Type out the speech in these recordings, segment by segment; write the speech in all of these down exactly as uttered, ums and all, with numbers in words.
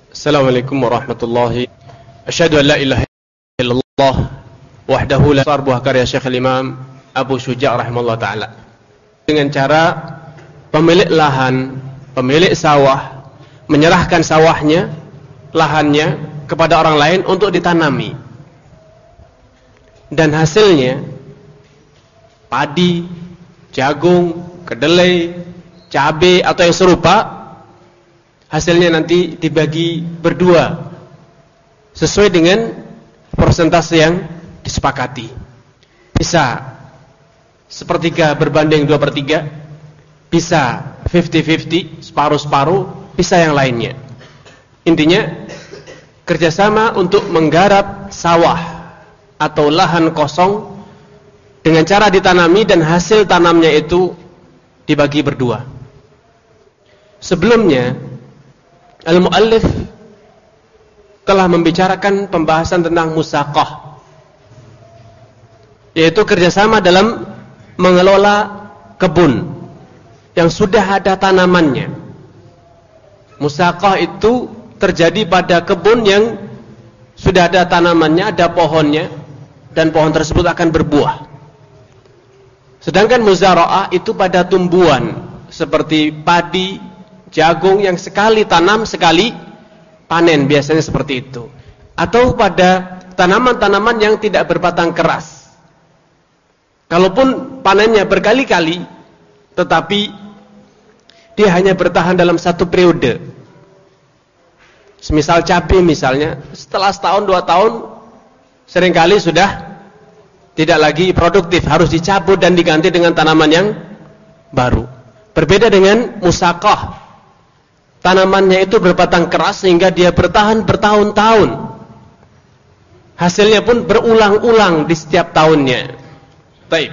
Assalamualaikum warahmatullahi wabarakatuh. Asyhadu an la ilaha illallah wahdahu la syarika lahu karya Syekh Imam Abu Syuja' rahimahullah taala. Dengan cara pemilik lahan, pemilik sawah menyerahkan sawahnya, lahannya kepada orang lain untuk ditanami. Dan hasilnya padi, jagung, kedelai, cabai atau yang serupa, hasilnya nanti dibagi berdua sesuai dengan persentase yang disepakati. Bisa sepertiga berbanding dua per tiga, bisa fifty fifty, separuh-separuh, bisa yang lainnya. Intinya kerjasama untuk menggarap sawah atau lahan kosong dengan cara ditanami dan hasil tanamnya itu dibagi berdua. Sebelumnya al-muallif telah membicarakan pembahasan tentang musaqah, yaitu kerjasama dalam mengelola kebun yang sudah ada tanamannya. Musaqah itu terjadi pada kebun yang sudah ada tanamannya, ada pohonnya, dan pohon tersebut akan berbuah. Sedangkan muzara'ah itu pada tumbuhan seperti padi, jagung yang sekali tanam sekali panen, biasanya seperti itu. Atau pada tanaman-tanaman yang tidak berbatang keras. Kalaupun panennya berkali-kali, tetapi dia hanya bertahan dalam satu periode. Semisal cabai misalnya, setelah setahun dua tahun seringkali sudah tidak lagi produktif, harus dicabut dan diganti dengan tanaman yang baru. Berbeda dengan musaqah, tanamannya itu berbatang keras sehingga dia bertahan bertahun-tahun. Hasilnya pun berulang-ulang di setiap tahunnya. Baik.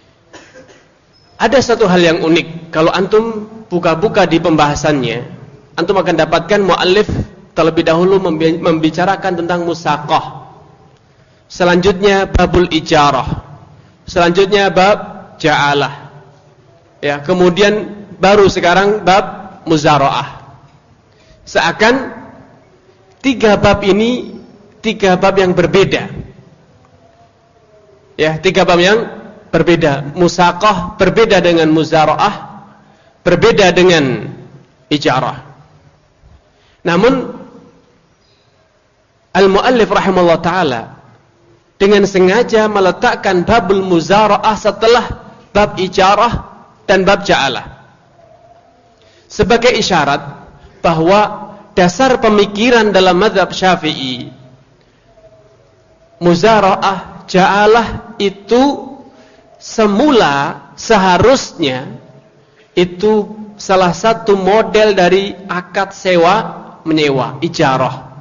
Ada satu hal yang unik, kalau antum buka-buka di pembahasannya, antum akan dapatkan muallif terlebih dahulu membicarakan tentang musaqah. Selanjutnya babul ijarah. Selanjutnya bab ja'alah. Ya, kemudian baru sekarang bab muzara'ah. Seakan tiga bab ini tiga bab yang berbeda. Ya, tiga bab yang berbeda. Musaqah berbeda dengan muzara'ah, berbeda dengan ijarah. Namun al-muallif rahimahullah taala dengan sengaja meletakkan babul muzara'ah setelah bab ijarah dan bab ja'alah, sebagai isyarat bahwa dasar pemikiran dalam mazhab Syafi'i, muzara'ah, ja'alah itu semula seharusnya itu salah satu model dari akad sewa menyewa, ijarah.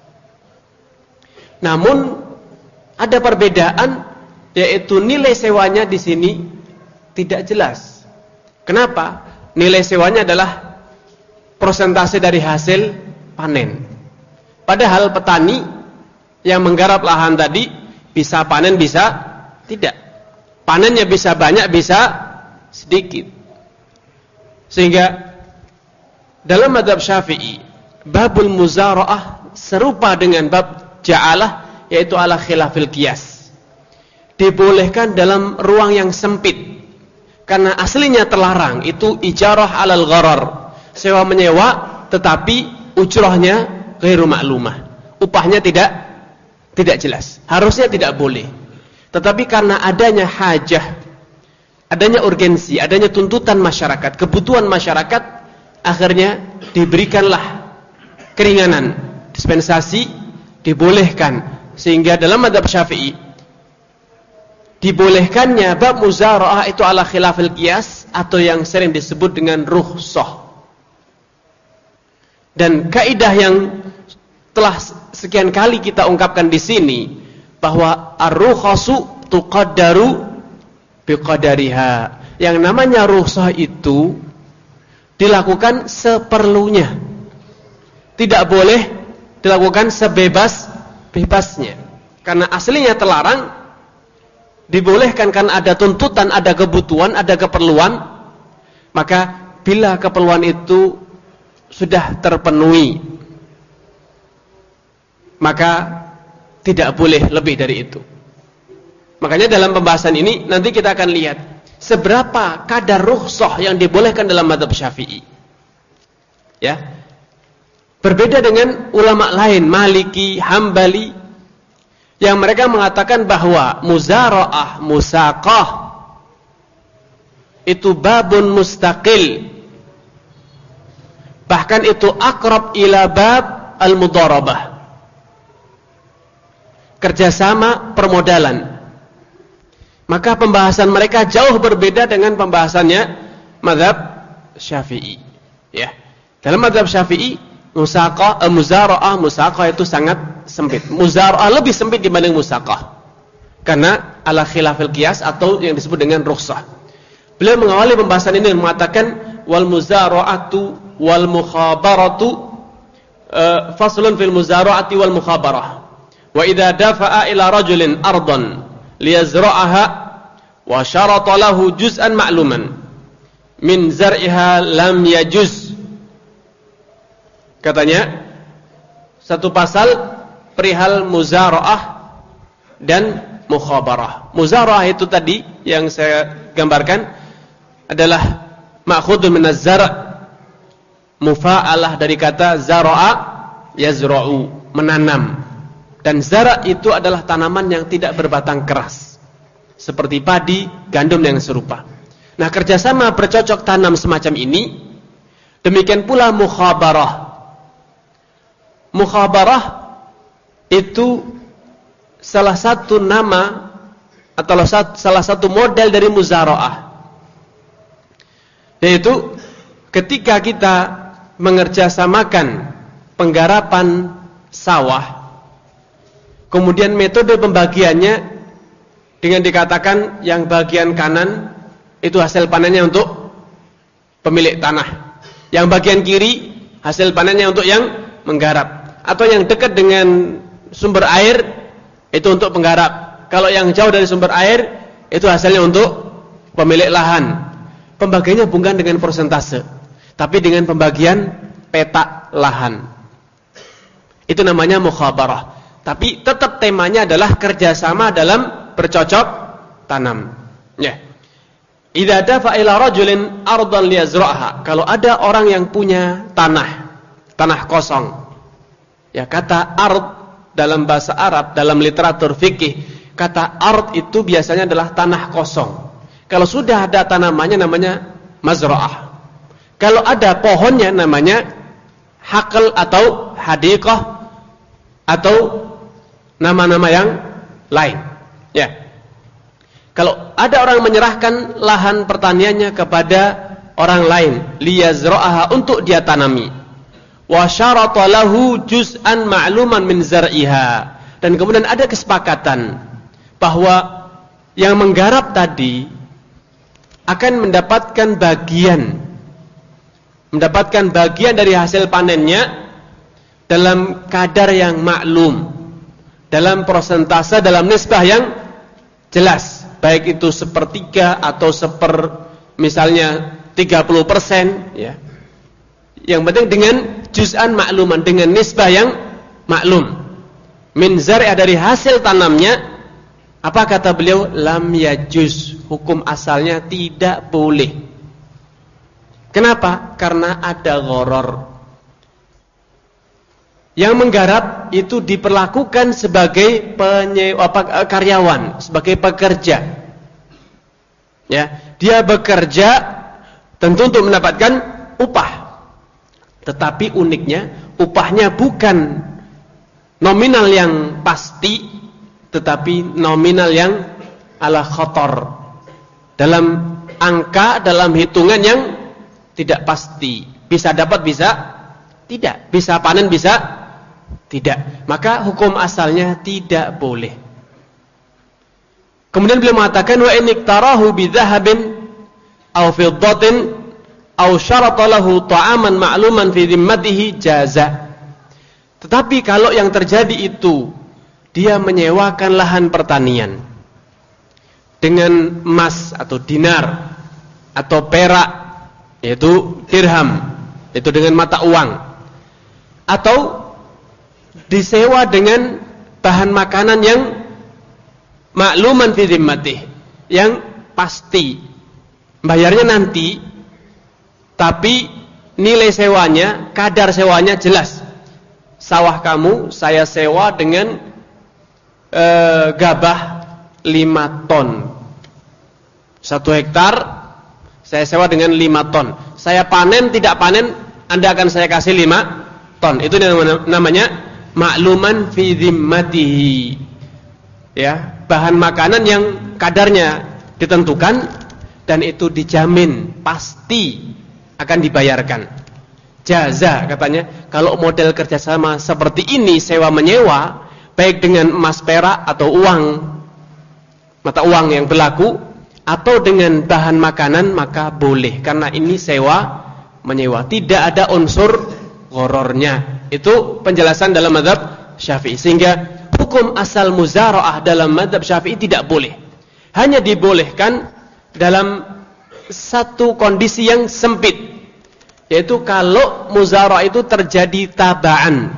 Namun ada perbedaan, yaitu nilai sewanya di sini tidak jelas. Kenapa? Nilai sewanya adalah persentase dari hasil panen. Padahal petani yang menggarap lahan tadi bisa panen, bisa tidak. Panennya bisa banyak, bisa sedikit. Sehingga dalam mazhab Syafi'i, babul muzara'ah serupa dengan bab ja'alah, yaitu ala khilafil qiyas. Dibolehkan dalam ruang yang sempit. Karena aslinya terlarang, itu ijarah alal gharar. Sewa menyewa tetapi ujrahnya ghairu ma'lumah. Upahnya tidak tidak jelas. Harusnya tidak boleh. Tetapi karena adanya hajah, adanya urgensi, adanya tuntutan masyarakat, kebutuhan masyarakat, akhirnya diberikanlah keringanan, dispensasi, dibolehkan. Sehingga dalam mazhab Syafi'i dibolehkannya bab muzara'ah itu ala khilafil qiyas, atau yang sering disebut dengan rukhsah. Dan kaidah yang telah sekian kali kita ungkapkan di sini, bahwa ar-rukhasu tuqaddaru biqadariha. Yang namanya rukhsah itu dilakukan seperlunya, tidak boleh dilakukan sebebas bebasnya. Karena aslinya terlarang, dibolehkan karena ada tuntutan, ada kebutuhan, ada keperluan. Maka bila keperluan itu sudah terpenuhi, maka tidak boleh lebih dari itu. Makanya dalam pembahasan ini nanti kita akan lihat seberapa kadar rukhsah yang dibolehkan dalam mazhab Syafi'i. Ya. Berbeda dengan ulama lain, Maliki, Hambali, yang mereka mengatakan bahwa muzara'ah, musaqah itu babun mustaqil. Bahkan itu akrab ila bab al-mudharabah. Kerjasama permodalan. Maka pembahasan mereka jauh berbeda dengan pembahasannya mazhab Syafi'i. Ya. Dalam mazhab Syafi'i, musaqah, eh, muzara'ah, musaqah itu sangat sempit. Muzara'ah lebih sempit dibanding musaqah. Karena ala khilafil qiyas atau yang disebut dengan rukhsah. Beliau mengawali pembahasan ini mengatakan wal muzara'atu wal mukhabaratu uh, faslun fil muzara'ati wal mukhabarah. Wa idza dafa'a ila rajulin ardan liyazra'aha wa syarata lahu juz'an ma'luman min zar'iha lam yajuz. Katanya satu pasal perihal muzara'ah dan mukhabarah. Muzara'ah itu tadi yang saya gambarkan adalah ma'khudun min az-zar', mufa'alah dari kata zara'a yazra'u, menanam. Dan zara' itu adalah tanaman yang tidak berbatang keras, seperti padi, gandum yang serupa. Nah, kerjasama bercocok tanam semacam ini, demikian pula mukhabarah. Mukhabarah itu salah satu nama atau salah satu model dari muzara'ah. Yaitu ketika kita mengerjasamakan penggarapan sawah, kemudian metode pembagiannya dengan dikatakan yang bagian kanan itu hasil panennya untuk pemilik tanah, yang bagian kiri hasil panennya untuk yang menggarap, atau yang dekat dengan sumber air itu untuk penggarap, kalau yang jauh dari sumber air itu hasilnya untuk pemilik lahan. Pembagiannya bukan dengan persentase, tapi dengan pembagian peta lahan. Itu namanya mukhabarah. Tapi tetap temanya adalah kerjasama dalam bercocok tanam. Ya. Idza dafa ila rajulin ardan liyazra'ha. Kalau ada orang yang punya tanah, tanah kosong. Ya, kata ard dalam bahasa Arab, dalam literatur fikih, kata ard itu biasanya adalah tanah kosong. Kalau sudah ada tanamannya namanya mazra'ah. Kalau ada pohonnya namanya haql atau hadiqah atau nama-nama yang lain. Ya. Kalau ada orang menyerahkan lahan pertaniannya kepada orang lain, liyazra'aha, untuk dia tanami. Wa syarata lahu juz'an ma'luman min zar'iha. Dan kemudian ada kesepakatan bahwa yang menggarap tadi akan mendapatkan bagian mendapatkan bagian dari hasil panennya dalam kadar yang maklum, dalam persentase, dalam nisbah yang jelas, baik itu sepertiga atau seper misalnya tiga puluh persen, ya. Yang penting dengan juz'an makluman, dengan nisbah yang maklum. Min zar'a, dari hasil tanamnya. Apa kata beliau? Lam yajuz, hukum asalnya tidak boleh. Kenapa? Karena ada gharar. Yang menggarap itu diperlakukan sebagai penye, apa, karyawan, sebagai pekerja. Ya, dia bekerja tentu untuk mendapatkan upah. Tetapi uniknya, upahnya bukan nominal yang pasti, tetapi nominal yang ala khotor, dalam angka, dalam hitungan yang tidak pasti. Bisa dapat, bisa tidak. Bisa panen, bisa tidak. Maka hukum asalnya tidak boleh. Kemudian beliau mengatakan, wa in iktarahu bidhahabin aw fiddatin aw syarata lahu ta'aman ma'luman fi dhimmatihi jaza. Tetapi kalau yang terjadi itu dia menyewakan lahan pertanian dengan emas atau dinar atau perak, yaitu dirham, itu dengan mata uang, atau disewa dengan bahan makanan yang makluman fi dhimmatih, yang pasti. Bayarnya nanti, tapi nilai sewanya, kadar sewanya jelas. Sawah kamu saya sewa dengan e, gabah lima ton. Satu hektar saya sewa dengan lima ton. Saya panen tidak panen, Anda akan saya kasih lima ton. Itu namanya makluman fi dhimmatihi. Ya, bahan makanan yang kadarnya ditentukan dan itu dijamin pasti akan dibayarkan. Jaza katanya, kalau model kerjasama seperti ini sewa menyewa, baik dengan emas perak atau uang, mata uang yang berlaku, atau dengan bahan makanan, maka boleh, karena ini sewa menyewa, tidak ada unsur ghorornya. Itu penjelasan dalam mazhab Syafi'i. Sehingga hukum asal muzara'ah dalam mazhab Syafi'i tidak boleh, hanya dibolehkan dalam satu kondisi yang sempit, yaitu kalau muzara'ah itu terjadi tabaan,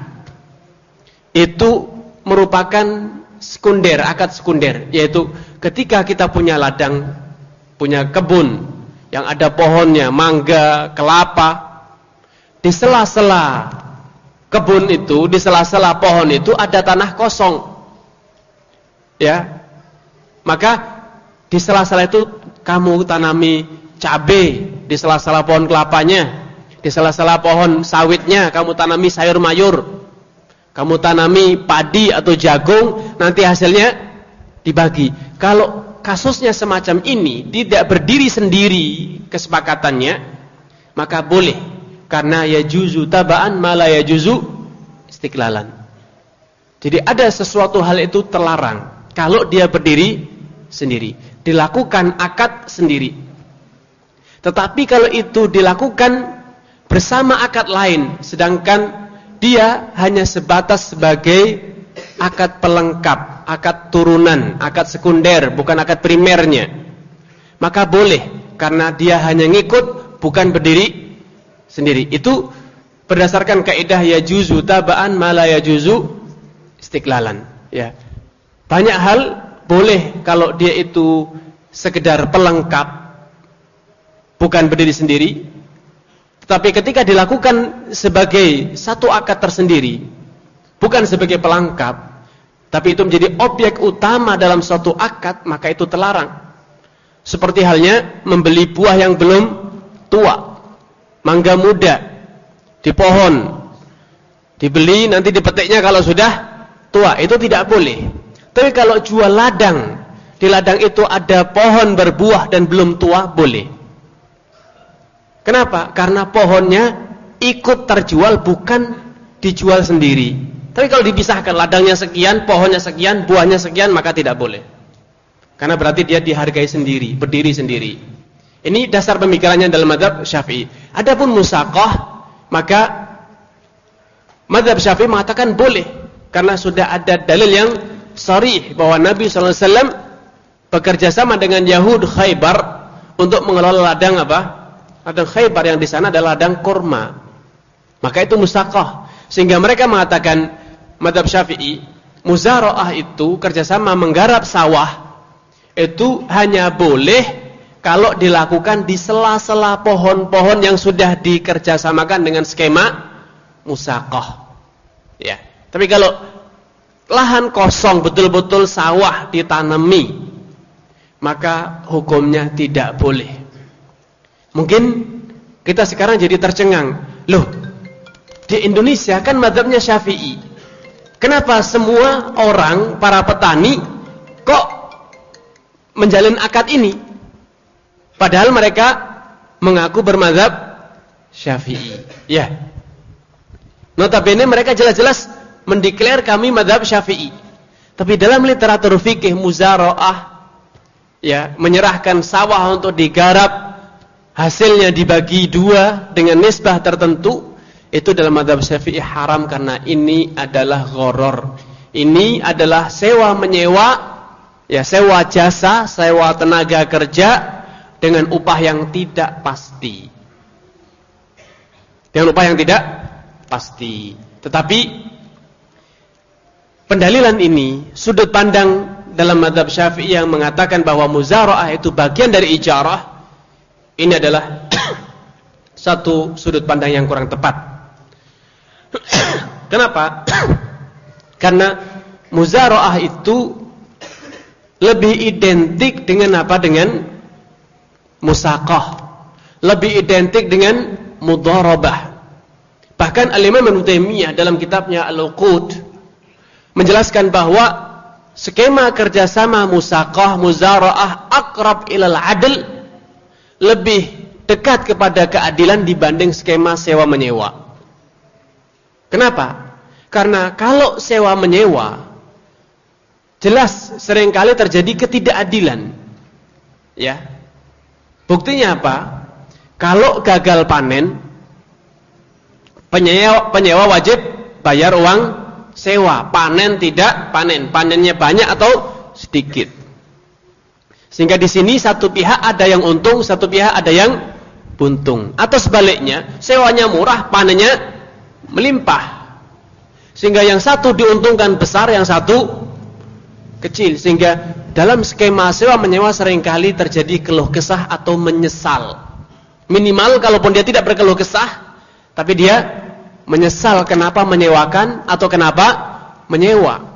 itu merupakan sekunder, akad sekunder, yaitu ketika kita punya ladang, punya kebun yang ada pohonnya, mangga, kelapa, di sela-sela kebun itu, di sela-sela pohon itu ada tanah kosong, ya, maka di sela-sela itu kamu tanami cabai, di sela-sela pohon kelapanya, di sela-sela pohon sawitnya kamu tanami sayur mayur, kamu tanami padi atau jagung, nanti hasilnya dibagi. Kalau kasusnya semacam ini tidak berdiri sendiri kesepakatannya, maka boleh, karena yajuzu taba'an ma la yajuzu istiqlalan. Jadi ada sesuatu hal itu terlarang kalau dia berdiri sendiri, dilakukan akad sendiri. Tetapi kalau itu dilakukan bersama akad lain, sedangkan dia hanya sebatas sebagai akad pelengkap, akad turunan, akad sekunder, bukan akad primernya, maka boleh, karena dia hanya ngikut, bukan berdiri sendiri. Itu berdasarkan kaidah yajuzu taba'an ma la yajuzu istiqlalan, ya. Banyak hal boleh kalau dia itu sekedar pelengkap, bukan berdiri sendiri. Tetapi ketika dilakukan sebagai satu akad tersendiri, bukan sebagai pelengkap, tapi itu menjadi objek utama dalam suatu akad, maka itu terlarang. Seperti halnya membeli buah yang belum tua, mangga muda di pohon, dibeli nanti dipetiknya kalau sudah tua, itu tidak boleh. Tapi kalau jual ladang, di ladang itu ada pohon berbuah dan belum tua, boleh. Kenapa? Karena pohonnya ikut terjual, bukan dijual sendiri. Tapi kalau dipisahkan, ladangnya sekian, pohonnya sekian, buahnya sekian, maka tidak boleh. Karena berarti dia dihargai sendiri, berdiri sendiri. Ini dasar pemikirannya dalam mazhab Syafi'i. Adapun musaqah, maka mazhab Syafi'i mengatakan boleh, karena sudah ada dalil yang sharih bahwa Nabi shallallahu alaihi wasallam bekerja sama dengan Yahud Khaybar untuk mengelola ladang apa? Ladang Khaybar, yang di sana adalah ladang kurma. Maka itu musaqah. Sehingga mereka mengatakan, mazhab Syafi'i, muzara'ah itu kerjasama menggarap sawah, itu hanya boleh kalau dilakukan di sela-sela pohon-pohon yang sudah dikerjasamakan dengan skema musaqah. Ya. Tapi kalau lahan kosong, betul-betul sawah ditanami, maka hukumnya tidak boleh. Mungkin kita sekarang jadi tercengang, loh, di Indonesia kan mazhabnya Syafi'i, kenapa semua orang, para petani, kok menjalin akad ini? Padahal mereka mengaku bermazhab Syafi'i. Ya, notabene mereka jelas-jelas mendeklar kami mazhab Syafi'i. Tapi dalam literatur fikih muzara'ah, ya, menyerahkan sawah untuk digarap, hasilnya dibagi dua dengan nisbah tertentu, itu dalam mazhab Syafi'i haram, karena ini adalah gharar. Ini adalah sewa menyewa, ya, sewa jasa, sewa tenaga kerja dengan upah yang tidak pasti. Dengan upah yang tidak pasti. Tetapi pendalilan ini, sudut pandang dalam mazhab Syafi'i yang mengatakan bahwa muzara'ah itu bagian dari ijarah, ini adalah satu sudut pandang yang kurang tepat. Kenapa? Karena muzara'ah itu lebih identik dengan apa? Dengan musaqah. Lebih identik dengan mudharabah. Bahkan Al-Imam Ibnu Taimiyah dalam kitabnya Al-Uqud menjelaskan bahwa skema kerjasama musaqah, muzara'ah aqrab ilal adl, lebih dekat kepada keadilan dibanding skema sewa menyewa. Kenapa? Karena kalau sewa menyewa jelas seringkali terjadi ketidakadilan. Ya. Buktinya apa? Kalau gagal panen, penyewa, penyewa wajib bayar uang sewa. Panen tidak panen, panennya banyak atau sedikit. Sehingga di sini satu pihak ada yang untung, satu pihak ada yang buntung. Atau sebaliknya, sewanya murah, panennya melimpah. Sehingga yang satu diuntungkan besar, yang satu kecil. Sehingga dalam skema sewa menyewa seringkali terjadi keluh kesah atau menyesal. Minimal kalaupun dia tidak berkeluh kesah, tapi dia menyesal kenapa menyewakan atau kenapa menyewa.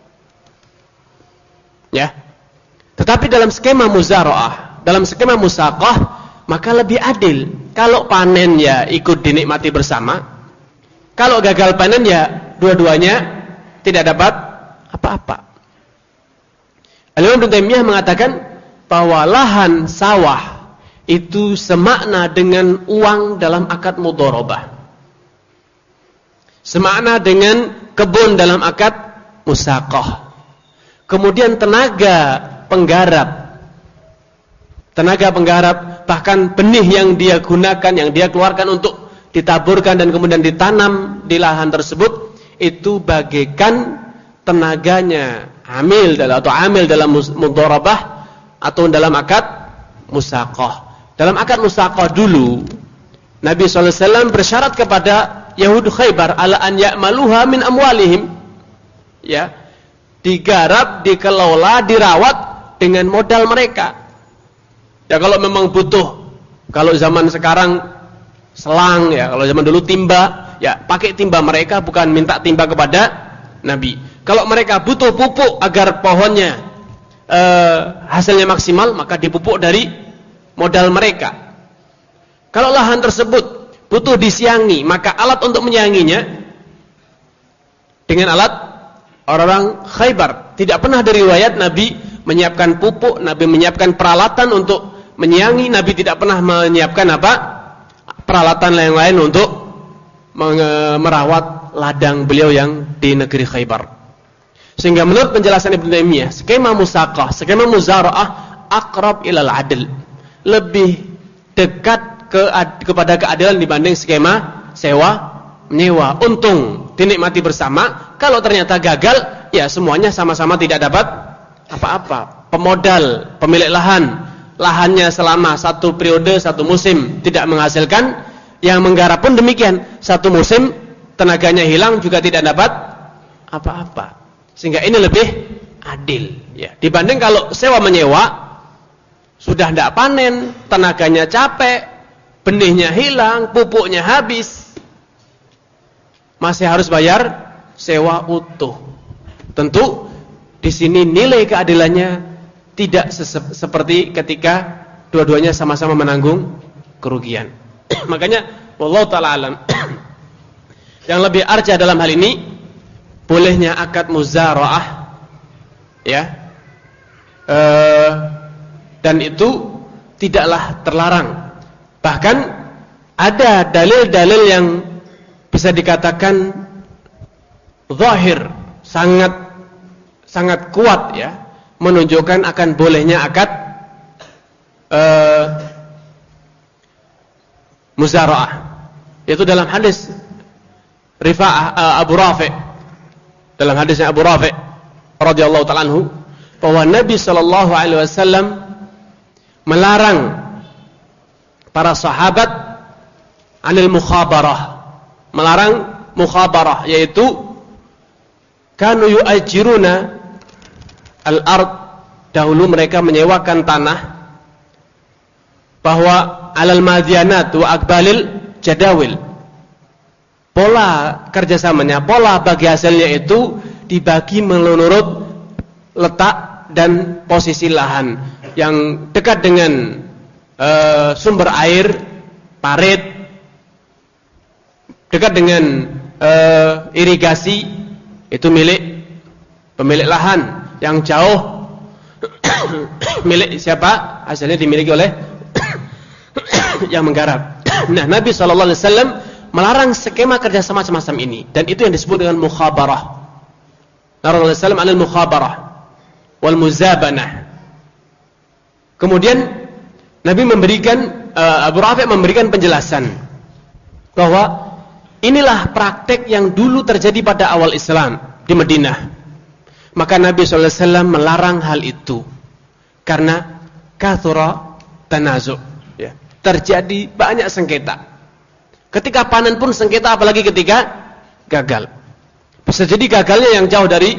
Ya. Tetapi dalam skema muzara'ah, dalam skema musaqah, maka lebih adil. Kalau panen ya ikut dinikmati bersama. Kalau gagal panen ya dua-duanya tidak dapat apa-apa. Al-Imam Ibnu Taimiyah mengatakan bahwa lahan sawah itu semakna dengan uang dalam akad mudharabah. Semakna dengan kebun dalam akad musaqah. Kemudian tenaga penggarap, tenaga penggarap, bahkan benih yang dia gunakan, yang dia keluarkan untuk ditaburkan dan kemudian ditanam di lahan tersebut, itu bagaikan tenaganya amil atau amil dalam mudharabah atau dalam akad musaqah. Dalam akad musaqah dulu, Nabi shallallahu alaihi wasallam bersyarat kepada Yahud Khaybar ala an ya'maluha min amwalihim. Ya, digarap, dikelola, dirawat dengan modal mereka. Ya kalau memang butuh, kalau zaman sekarang selang, ya kalau zaman dulu timba, ya pakai timba mereka, bukan minta timba kepada Nabi. Kalau mereka butuh pupuk agar pohonnya eh, hasilnya maksimal, maka dipupuk dari modal mereka. Kalau lahan tersebut butuh disiangi, maka alat untuk menyianginya dengan alat orang-orang Khaybar. Tidak pernah dari riwayat Nabi menyiapkan pupuk, Nabi menyiapkan peralatan untuk menyiangi, Nabi tidak pernah menyiapkan apa? Peralatan lain-lain untuk merawat ladang beliau yang di negeri Khaybar. Sehingga menurut penjelasan Ibnu Taimiyah, skema musaqah, skema muzara'ah aqrab ilal adl, lebih dekat ke, kepada keadilan dibanding skema sewa menyewa. Untung dinikmati bersama, kalau ternyata gagal, ya semuanya sama-sama tidak dapat apa-apa. Pemodal, pemilik lahan, lahannya selama satu periode, satu musim tidak menghasilkan, yang menggarap pun demikian, satu musim tenaganya hilang juga tidak dapat apa-apa. Sehingga ini lebih adil, ya. Dibanding kalau sewa menyewa, sudah tidak panen, tenaganya capek, benihnya hilang, pupuknya habis, masih harus bayar sewa utuh. Tentu di sini nilai keadilannya tidak seperti ketika dua-duanya sama-sama menanggung kerugian. Makanya wallahu ta'ala alam, yang lebih arjah dalam hal ini bolehnya akad muzara'ah, ya, eh, dan itu tidaklah terlarang. Bahkan ada dalil-dalil yang bisa dikatakan zahir, sangat sangat kuat, ya, menunjukkan akan bolehnya akad uh, muzara'ah. Yaitu dalam hadis Rifa'ah uh, Abu Rafi', dalam hadisnya Abu Rafi' radhiyallahu ta'ala anhu, bahwa Nabi sallallahu alaihi wasallam melarang para sahabat anil mukhabarah, melarang mukhabarah, yaitu kanu yu'ajiruna al-ard, dahulu mereka menyewakan tanah, bahwa alal madyanat wa akbalil jadawil, pola kerjasamanya, pola bagi hasilnya itu dibagi menurut letak dan posisi lahan. Yang dekat dengan e, sumber air, parit, dekat dengan e, irigasi, itu milik pemilik lahan. Yang jauh milik siapa? Hasilnya dimiliki oleh yang menggarap. Nah, Nabi shallallahu alaihi wasallam melarang skema kerjasama semacam ini, dan itu yang disebut dengan mukhabarah. Nabi shallallahu alaihi wasallam anil mukhabarah wal muzabanah. Kemudian Nabi memberikan uh, Abu Rafi' memberikan penjelasan bahwa inilah praktek yang dulu terjadi pada awal Islam di Madinah. Maka Nabi shallallahu alaihi wasallam melarang hal itu karena kathura tanazu', ya. Terjadi banyak sengketa. Ketika panen pun sengketa, apalagi ketika gagal. Bisa jadi gagalnya yang jauh dari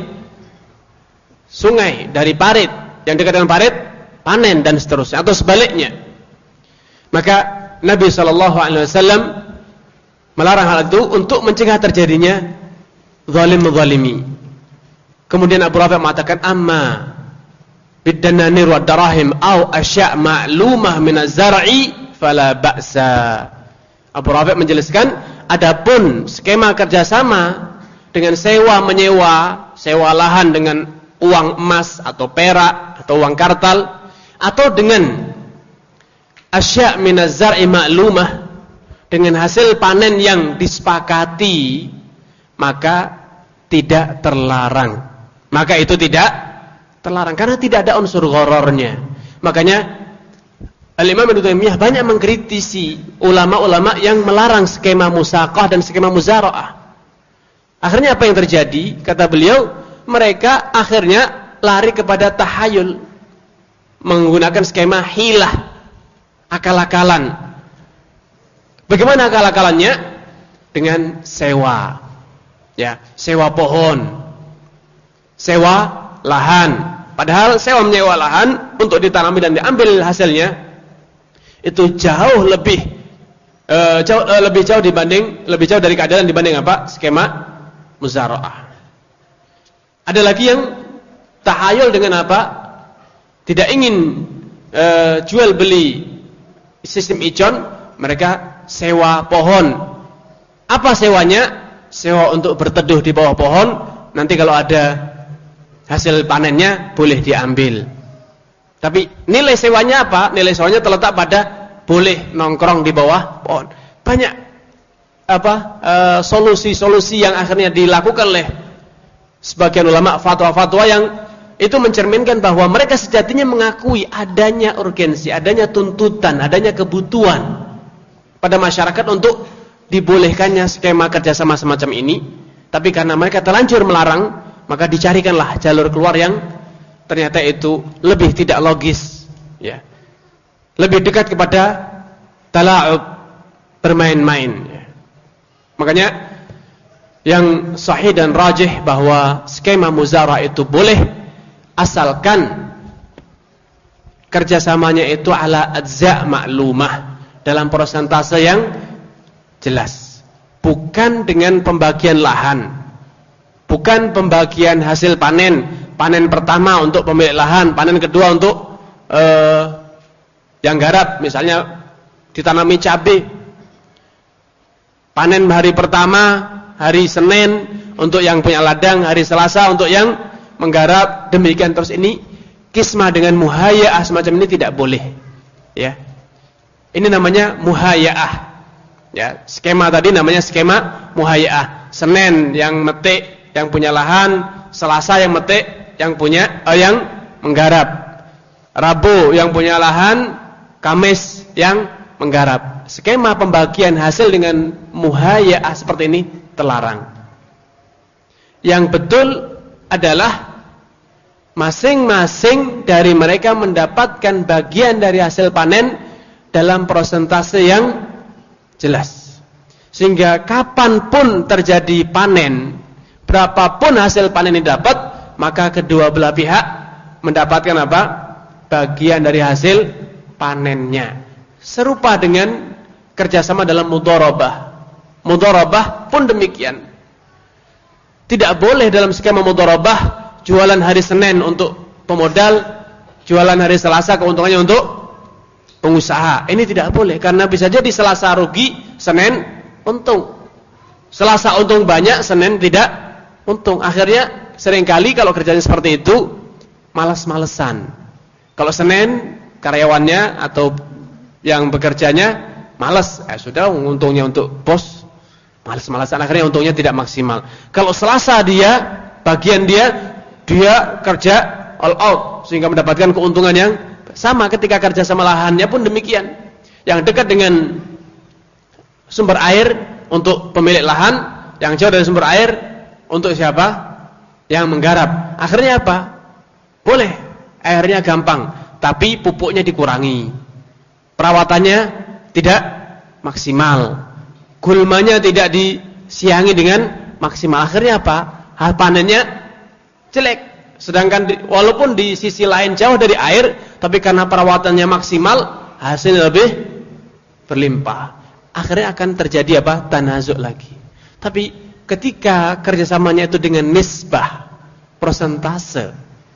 sungai, dari parit, yang dekat dengan parit panen dan seterusnya, atau sebaliknya. Maka Nabi shallallahu alaihi wasallam melarang hal itu untuk mencegah terjadinya zalim-zalimi. Kemudian Abu Rafi' mengatakan, amma bid-dananir wa darahim au asya' ma'lumah min az-zar'i fala ba'sa. Abu Rafi' menjelaskan, adapun skema kerjasama dengan sewa menyewa, sewa lahan dengan uang emas atau perak atau uang kartal, atau dengan asya' min az-zar'i ma'lumah, dengan hasil panen yang disepakati, maka tidak terlarang. Maka itu tidak terlarang karena tidak ada unsur gharornya. Makanya Al-Imam Ibnu Taimiyah banyak mengkritisi ulama-ulama yang melarang skema musaqah dan skema muzara'ah. Akhirnya apa yang terjadi? Kata beliau, mereka akhirnya lari kepada tahayul, menggunakan skema hilah, akal-akalan. Bagaimana akal-akalannya? Dengan sewa, ya, sewa pohon, sewa lahan. Padahal sewa menyewa lahan untuk ditanami dan diambil hasilnya itu jauh lebih uh, jauh, uh, lebih jauh dibanding lebih jauh dari keadilan dibanding apa? Skema muzara'ah. Ada lagi yang tahayul dengan apa? Tidak ingin uh, jual beli sistem ijon, mereka sewa pohon. Apa sewanya? Sewa untuk berteduh di bawah pohon. Nanti kalau ada hasil panennya boleh diambil. Tapi nilai sewanya apa? Nilai sewanya terletak pada boleh nongkrong di bawah pohon. Banyak apa uh, solusi-solusi yang akhirnya dilakukan oleh sebagian ulama, fatwa-fatwa yang itu mencerminkan bahwa mereka sejatinya mengakui adanya urgensi, adanya tuntutan, adanya kebutuhan pada masyarakat untuk dibolehkannya skema kerjasama semacam ini. Tapi karena mereka terlanjur melarang, maka dicarikanlah jalur keluar yang ternyata itu lebih tidak logis, ya, lebih dekat kepada tala'ub, bermain-main, ya. Makanya yang sahih dan rajih bahwa skema muzara'ah itu boleh asalkan kerjasamanya itu ala ajza' maklumah, dalam persentase yang jelas, bukan dengan pembagian lahan, bukan pembagian hasil panen. Panen pertama untuk pemilik lahan, panen kedua untuk uh, yang garap. Misalnya ditanami cabai, panen hari pertama hari Senin untuk yang punya ladang, hari Selasa untuk yang menggarap. Demikian terus, ini kismah dengan muhayya'ah semacam ini tidak boleh, ya. Ini namanya muhayya'ah, ya. Skema tadi namanya skema muhayya'ah. Senin yang metik yang punya lahan, Selasa yang metik yang punya eh, yang menggarap, Rabu yang punya lahan, Kamis yang menggarap. Skema pembagian hasil dengan muhayya'ah seperti ini terlarang. Yang betul adalah masing-masing dari mereka mendapatkan bagian dari hasil panen dalam persentase yang jelas. Sehingga kapanpun terjadi panen, berapapun hasil panen yang dapat, maka kedua belah pihak mendapatkan apa? Bagian dari hasil panennya. Serupa dengan kerjasama dalam mudharabah. Mudharabah pun demikian. Tidak boleh dalam skema mudharabah jualan hari Senin untuk pemodal, jualan hari Selasa keuntungannya untuk pengusaha. Ini tidak boleh, karena bisa jadi Selasa rugi, Senin untung. Selasa untung banyak, Senin tidak untung. Akhirnya seringkali kalau kerjanya seperti itu malas-malesan. Kalau Senin karyawannya atau yang bekerjanya malas, eh sudah untungnya untuk bos, malas-malesan, akhirnya untungnya tidak maksimal. Kalau Selasa dia bagian dia dia kerja all out sehingga mendapatkan keuntungan yang sama. Ketika kerja sama lahannya pun demikian. Yang dekat dengan sumber air untuk pemilik lahan, yang jauh dari sumber air untuk siapa? Yang menggarap. Akhirnya apa? Boleh, airnya gampang, tapi pupuknya dikurangi, perawatannya tidak maksimal, gulmanya tidak disiangi dengan maksimal. Akhirnya apa? Hal panennya jelek. Sedangkan di, walaupun di sisi lain jauh dari air, tapi karena perawatannya maksimal, hasilnya lebih berlimpah. Akhirnya akan terjadi apa? Tanazuk lagi. Tapi ketika kerjasamanya itu dengan nisbah, persentase,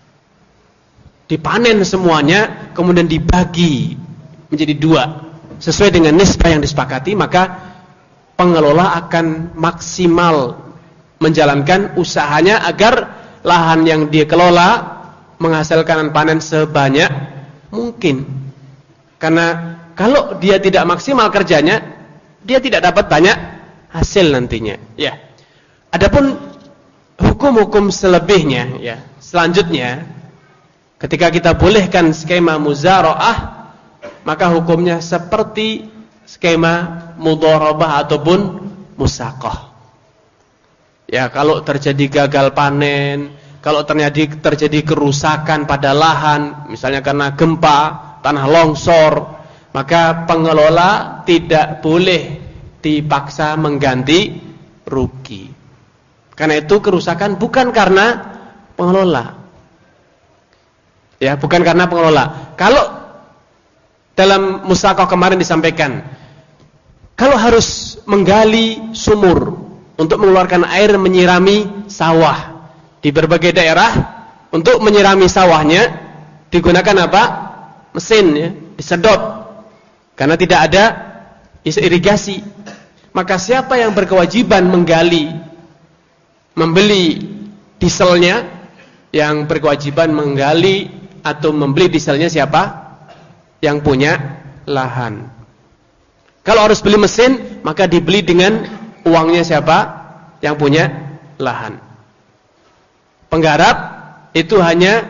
dipanen semuanya, kemudian dibagi menjadi dua sesuai dengan nisbah yang disepakati, maka pengelola akan maksimal menjalankan usahanya agar lahan yang dia kelola menghasilkan panen sebanyak mungkin. Karena kalau dia tidak maksimal kerjanya, dia tidak dapat banyak hasil nantinya. Ya. Adapun hukum-hukum selebihnya, ya, selanjutnya, ketika kita bolehkan skema muzara'ah, maka hukumnya seperti skema mudharabah ataupun musaqah. Ya, kalau terjadi gagal panen, kalau terjadi terjadi kerusakan pada lahan, misalnya karena gempa, tanah longsor, maka pengelola tidak boleh dipaksa mengganti rugi. Karena itu kerusakan bukan karena pengelola. Ya, bukan karena pengelola. Kalau dalam musaqah kemarin disampaikan, kalau harus menggali sumur untuk mengeluarkan air menyirami sawah di berbagai daerah, untuk menyirami sawahnya digunakan apa? Mesin, ya, disedot. Karena tidak ada irigasi. Maka siapa yang berkewajiban menggali, membeli dieselnya, yang berkewajiban menggali atau membeli dieselnya siapa? Yang punya lahan. Kalau harus beli mesin, maka dibeli dengan uangnya siapa? Yang punya lahan. Penggarap itu hanya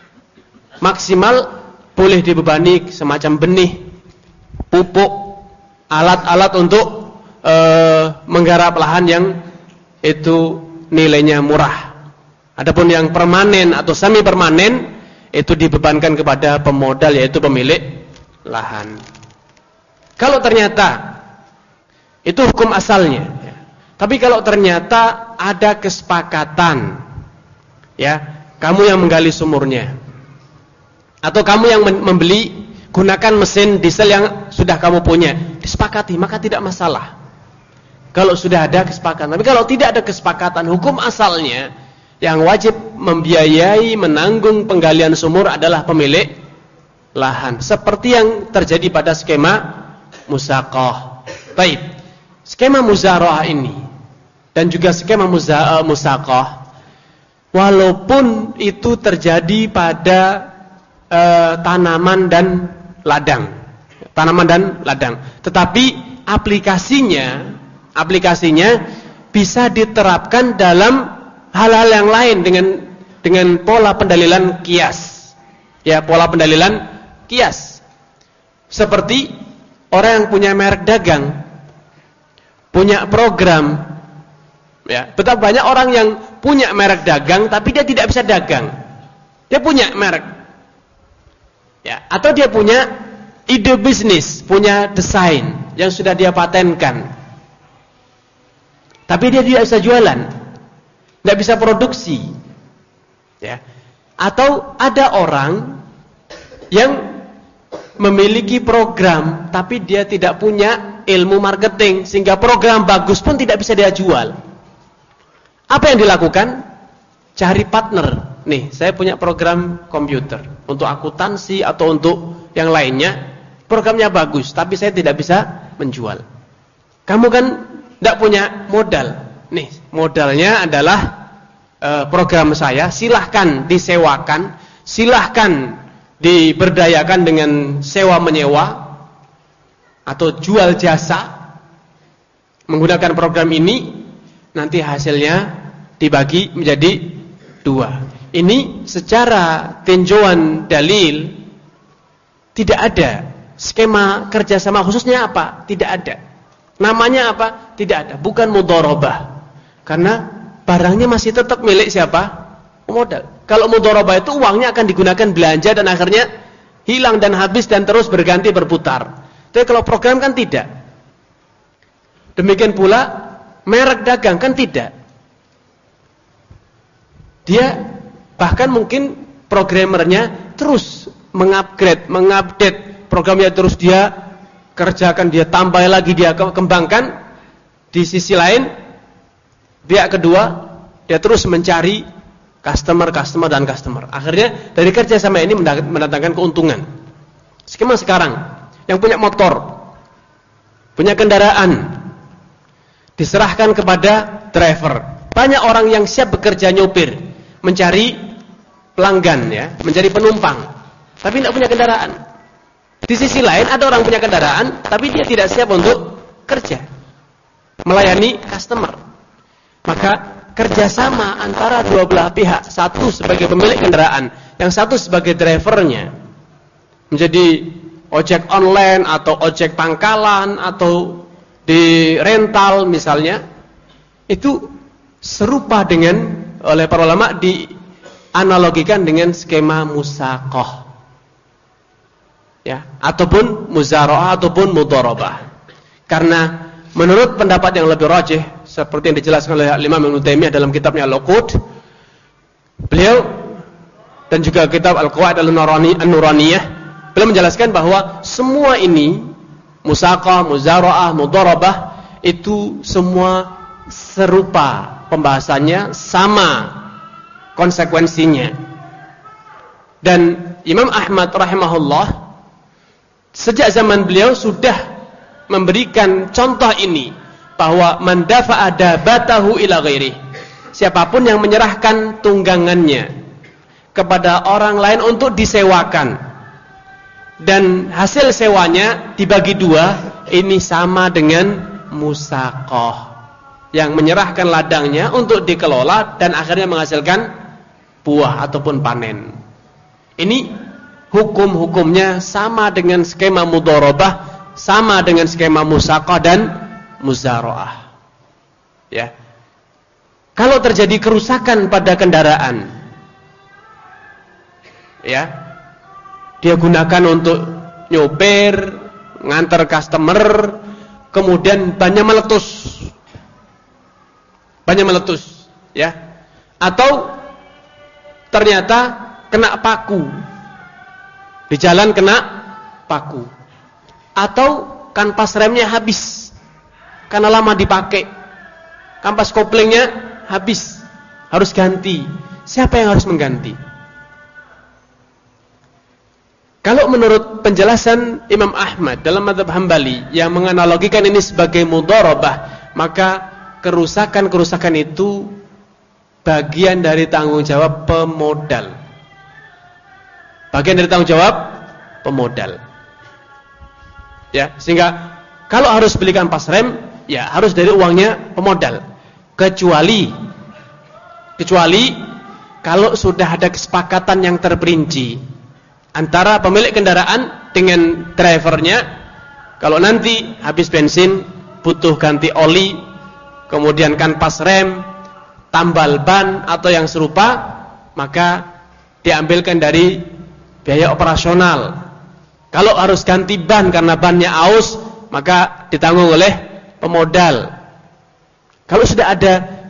maksimal boleh dibebani semacam benih, pupuk, alat-alat untuk e, menggarap lahan yang itu nilainya murah. Adapun yang permanen atau semi permanen itu dibebankan kepada pemodal, yaitu pemilik lahan. Kalau ternyata itu hukum asalnya, ya. Tapi kalau ternyata ada kesepakatan, ya, kamu yang menggali sumurnya atau kamu yang membeli, gunakan mesin diesel yang sudah kamu punya, disepakati, maka tidak masalah kalau sudah ada kesepakatan. Tapi kalau tidak ada kesepakatan, hukum asalnya yang wajib membiayai, menanggung penggalian sumur adalah pemilik lahan, seperti yang terjadi pada skema musaqah. Baik, skema muzara'ah ini dan juga skema musaqah, walaupun itu terjadi pada e, tanaman dan ladang, tanaman dan ladang, tetapi aplikasinya, aplikasinya bisa diterapkan dalam hal-hal yang lain dengan dengan pola pendalilan kias, ya, pola pendalilan kias. Seperti orang yang punya merek dagang, punya program, ya, betapa banyak orang yang punya merek dagang tapi dia tidak bisa dagang. Dia punya merek, ya, atau dia punya ide bisnis, punya desain yang sudah dia patenkan, tapi dia tidak bisa jualan. tidak bisa produksi. Ya. Atau ada orang yang memiliki program tapi dia tidak punya ilmu marketing, sehingga program bagus pun tidak bisa dia jual. Apa yang dilakukan? Cari partner. Nih, saya punya program komputer untuk akuntansi atau untuk yang lainnya. Programnya bagus, tapi saya tidak bisa menjual. Kamu kan tidak punya modal. Nih, modalnya adalah e, program saya. Silahkan disewakan, silahkan diberdayakan dengan sewa menyewa atau jual jasa menggunakan program ini. Nanti hasilnya dibagi menjadi dua. Ini secara tinjauan dalil tidak ada. Skema kerjasama khususnya apa? Tidak ada. Namanya apa? Tidak ada. Bukan mudharabah. Karena barangnya masih tetap milik siapa? Modal. Kalau mudharabah itu uangnya akan digunakan belanja dan akhirnya hilang dan habis dan terus berganti berputar. Tapi kalau program kan tidak. Demikian pula merek dagang kan tidak. Dia bahkan mungkin programmernya terus mengupgrade, mengupdate programnya, terus dia kerjakan, dia tambah lagi, dia kembangkan. Di sisi lain, pihak kedua dia terus mencari customer, customer dan customer. Akhirnya dari kerja sama ini mendatangkan keuntungan. Skema sekarang, yang punya motor, punya kendaraan, diserahkan kepada driver. Banyak orang yang siap bekerja nyopir, mencari pelanggan, ya, mencari penumpang, tapi tidak punya kendaraan. Di sisi lain ada orang punya kendaraan, tapi dia tidak siap untuk kerja, melayani customer. Maka kerjasama antara dua belah pihak, satu sebagai pemilik kendaraan, yang satu sebagai drivernya, menjadi ojek online atau ojek pangkalan atau di rental misalnya, itu serupa dengan, oleh para ulama dianalogikan dengan skema musaqah, ya, ataupun muzara'ah ataupun mudharabah. Karena menurut pendapat yang lebih rajih, seperti yang dijelaskan oleh Imam Ibnu Taimiyah dalam kitabnya Al-Uqud, beliau dan juga kitab Al-Qawaid An-Nuraniyah, beliau menjelaskan bahwa semua ini, musaqah, muzara'ah, mudharabah, itu semua serupa pembahasannya, sama konsekuensinya. Dan Imam Ahmad rahimahullah sejak zaman beliau sudah memberikan contoh ini, bahwa man dafa'a dabatahu ila ghairi, siapapun yang menyerahkan tunggangannya kepada orang lain untuk disewakan dan hasil sewanya dibagi dua, ini sama dengan musaqah, yang menyerahkan ladangnya untuk dikelola dan akhirnya menghasilkan buah ataupun panen. Ini hukum-hukumnya sama dengan skema mudharabah, sama dengan skema musaqah dan muzara'ah. Ya. Kalau terjadi kerusakan pada kendaraan, ya, dia gunakan untuk nyopir, ngantar customer, kemudian bannya meletus. Banyak meletus, ya. Atau ternyata kena paku. Di jalan kena paku. Atau kanvas remnya habis karena lama dipakai. Kampas koplingnya habis, harus ganti. Siapa yang harus mengganti? Kalau menurut penjelasan Imam Ahmad dalam mazhab Hambali yang menganalogikan ini sebagai mudharabah, maka kerusakan-kerusakan itu bagian dari tanggung jawab pemodal. Bagian dari tanggung jawab pemodal. Ya, sehingga kalau harus belikan pas rem, ya harus dari uangnya pemodal. Kecuali kecuali kalau sudah ada kesepakatan yang terperinci antara pemilik kendaraan dengan drivernya, kalau nanti habis bensin butuh ganti oli, kemudian kanvas rem, tambal ban atau yang serupa, maka diambilkan dari biaya operasional. Kalau harus ganti ban karena bannya aus, maka ditanggung oleh pemodal. Kalau sudah ada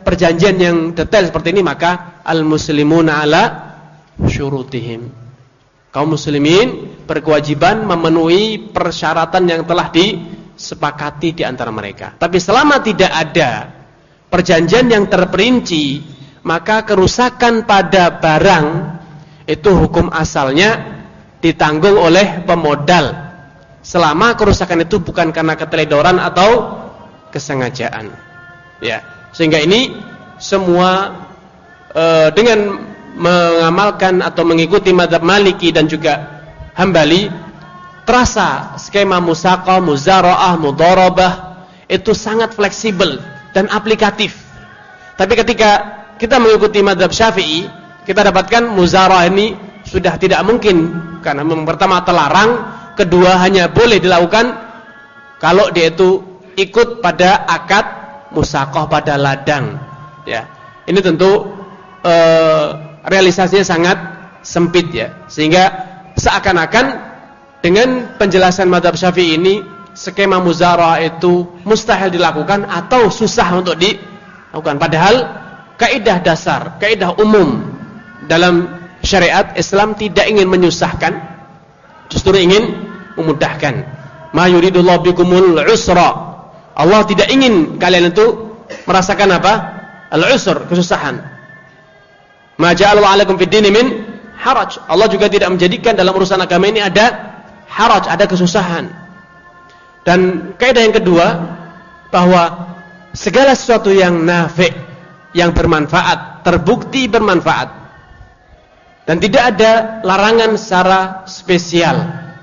perjanjian yang detail seperti ini, maka al-muslimuna ala syurutihim. Kaum muslimin berkewajiban memenuhi persyaratan yang telah disepakati di antara mereka. Tapi selama tidak ada perjanjian yang terperinci, maka kerusakan pada barang itu hukum asalnya ditanggung oleh pemodal, selama kerusakan itu bukan karena keteledoran atau kesengajaan. Ya, sehingga ini semua e, dengan mengamalkan atau mengikuti mazhab Maliki dan juga Hambali, terasa skema musaqah, muzara'ah, mudharabah itu sangat fleksibel dan aplikatif. Tapi ketika kita mengikuti mazhab Syafi'i, kita dapatkan muzara'ah ini sudah tidak mungkin, karena yang pertama terlarang, kedua hanya boleh dilakukan kalau dia itu ikut pada akad musaqah pada ladang. Ya, ini tentu e, realisasinya sangat sempit ya, sehingga seakan-akan dengan penjelasan mazhab Syafi'i ini skema muzara'ah itu mustahil dilakukan atau susah untuk dilakukan. Padahal kaidah dasar, kaidah umum dalam syariat Islam tidak ingin menyusahkan, justru ingin memudahkan. Ma yuridullahu bikumul usra. Allah tidak ingin kalian itu merasakan apa? Al-usr, kesusahan. Ma ja'alu 'alaikum fid dini min haraj. Allah juga tidak menjadikan dalam urusan agama ini ada haraj, ada kesusahan. Dan kaidah yang kedua, bahwa segala sesuatu yang nafi', yang bermanfaat, terbukti bermanfaat, dan tidak ada larangan secara spesial,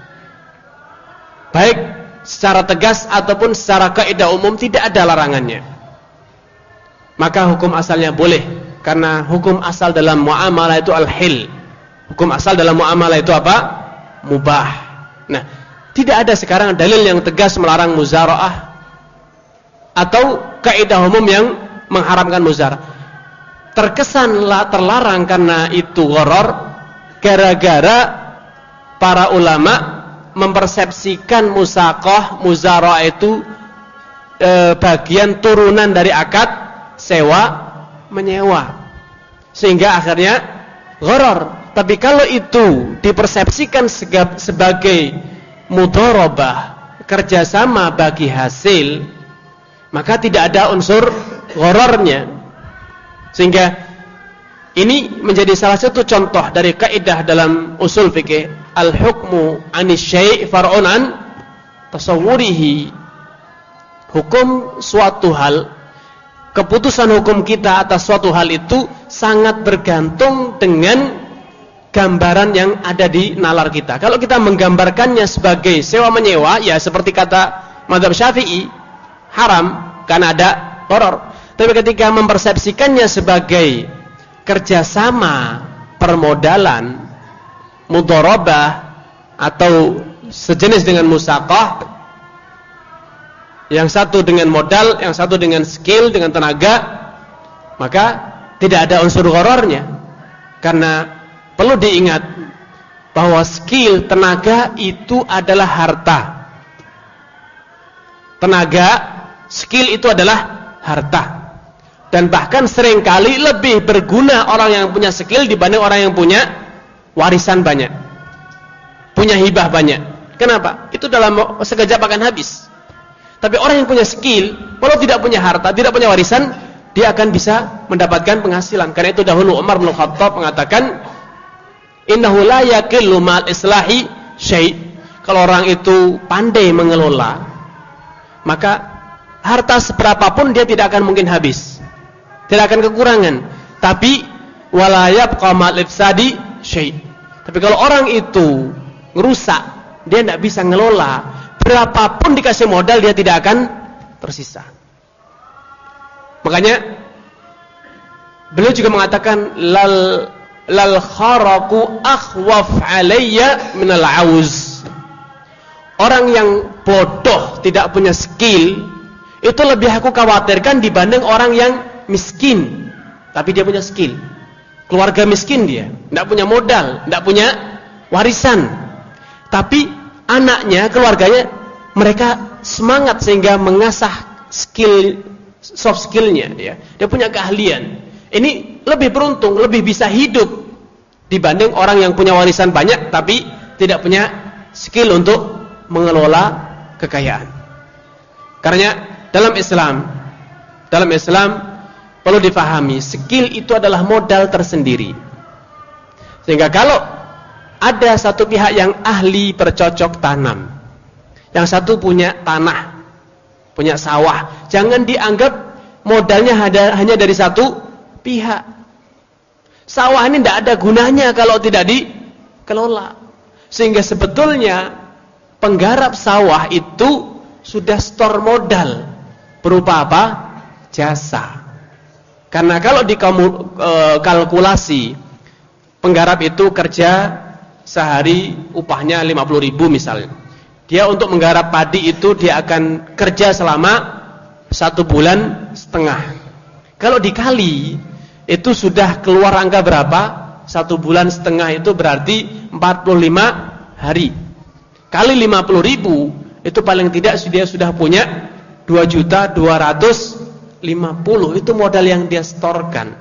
baik secara tegas ataupun secara kaidah umum tidak ada larangannya, maka hukum asalnya boleh. Karena hukum asal dalam muamalah itu al-hil. Hukum asal dalam muamalah itu apa? Mubah. Nah, tidak ada sekarang dalil yang tegas melarang muzara'ah atau kaidah umum yang mengharamkan muzara'ah. Terkesanlah terlarang karena itu gharar, gara-gara para ulama mempersepsikan musaqah, muzara'ah itu e, bagian turunan dari akad sewa menyewa, sehingga akhirnya gharar. Tapi kalau itu dipersepsikan sebagai mudharabah, kerjasama bagi hasil, maka tidak ada unsur ghararnya. Sehingga ini menjadi salah satu contoh dari kaidah dalam usul fikih, al-hukmu 'anis syai' far'un an tasawwurihi. Hukum suatu hal, keputusan hukum kita atas suatu hal itu sangat bergantung dengan gambaran yang ada di nalar kita. Kalau kita menggambarkannya sebagai sewa menyewa, ya seperti kata mazhab Syafi'i, haram karena ada gharar. Tapi ketika mempersepsikannya sebagai kerjasama permodalan, mudharabah atau sejenis dengan musaqah, yang satu dengan modal, yang satu dengan skill, dengan tenaga, maka tidak ada unsur ghararnya. Karena perlu diingat bahwa skill, tenaga itu adalah harta. Tenaga, skill itu adalah harta. Dan bahkan seringkali lebih berguna orang yang punya skill dibanding orang yang punya warisan banyak, punya hibah banyak. Kenapa? Itu dalam sekejap akan habis. Tapi orang yang punya skill, walau tidak punya harta, tidak punya warisan, dia akan bisa mendapatkan penghasilan. Karena itu dahulu Umar bin Khattab mengatakan, innahu la yakillu mal islahi syai'. Kalau orang itu pandai mengelola, maka harta seberapapun dia tidak akan mungkin habis, tidak akan kekurangan. Tapi wala yabqa mal ifsadi syai'. Tapi kalau orang itu ngerusak, dia tidak bisa ngelola, berapapun dikasih modal dia tidak akan tersisa. Makanya beliau juga mengatakan lal lal kharaqu akhwaf alayya minal auz. Orang yang bodoh, tidak punya skill, itu lebih aku khawatirkan dibanding orang yang miskin tapi dia punya skill. Keluarga miskin dia, tidak punya modal, tidak punya warisan, tapi anaknya, keluarganya, mereka semangat sehingga mengasah skill soft skillnya, ya. Dia punya keahlian. Ini lebih beruntung, lebih bisa hidup dibanding orang yang punya warisan banyak tapi tidak punya skill untuk mengelola kekayaan. Karena dalam Islam, dalam Islam perlu difahami, skill itu adalah modal tersendiri. Sehingga kalau ada satu pihak yang ahli bercocok tanam, yang satu punya tanah, punya sawah, jangan dianggap modalnya hanya dari satu pihak. Sawah ini tidak ada gunanya kalau tidak dikelola. Sehingga sebetulnya penggarap sawah itu sudah store modal berupa apa? Jasa. Karena kalau dikalkulasi penggarap itu kerja sehari upahnya lima puluh ribu misalnya. Dia untuk menggarap padi itu dia akan kerja selama satu bulan setengah. Kalau dikali itu sudah keluar angka berapa? Satu bulan setengah itu berarti empat puluh lima hari. Kali lima puluh ribu itu paling tidak dia sudah punya dua juta dua ratus lima puluh. Itu modal yang dia setorkan.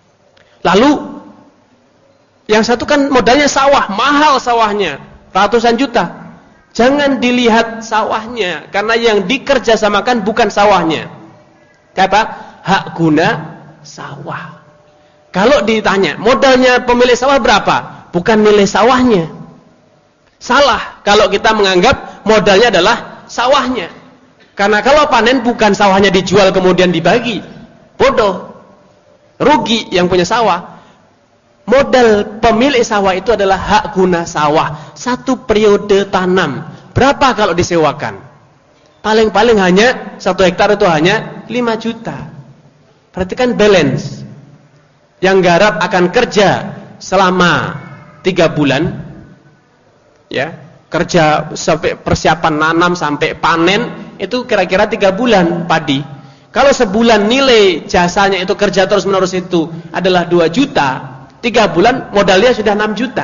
Lalu yang satu kan modalnya sawah, mahal sawahnya, ratusan juta. Jangan dilihat sawahnya, karena yang dikerjasamakan bukan sawahnya. Kata hak guna sawah. Kalau ditanya modalnya pemilik sawah berapa, bukan nilai sawahnya. Salah kalau kita menganggap modalnya adalah sawahnya. Karena kalau panen bukan sawahnya dijual kemudian dibagi, bodoh, rugi yang punya sawah. Modal pemilik sawah itu adalah hak guna sawah. Satu periode tanam. Berapa kalau disewakan? Paling-paling hanya satu hektar itu hanya lima juta. Perhatikan balance. Yang garap akan kerja selama tiga bulan. Ya, kerja sampai persiapan nanam sampai panen itu kira-kira tiga bulan padi. Kalau sebulan nilai jasanya itu kerja terus-menerus itu adalah dua juta. Tiga bulan modalnya sudah enam juta.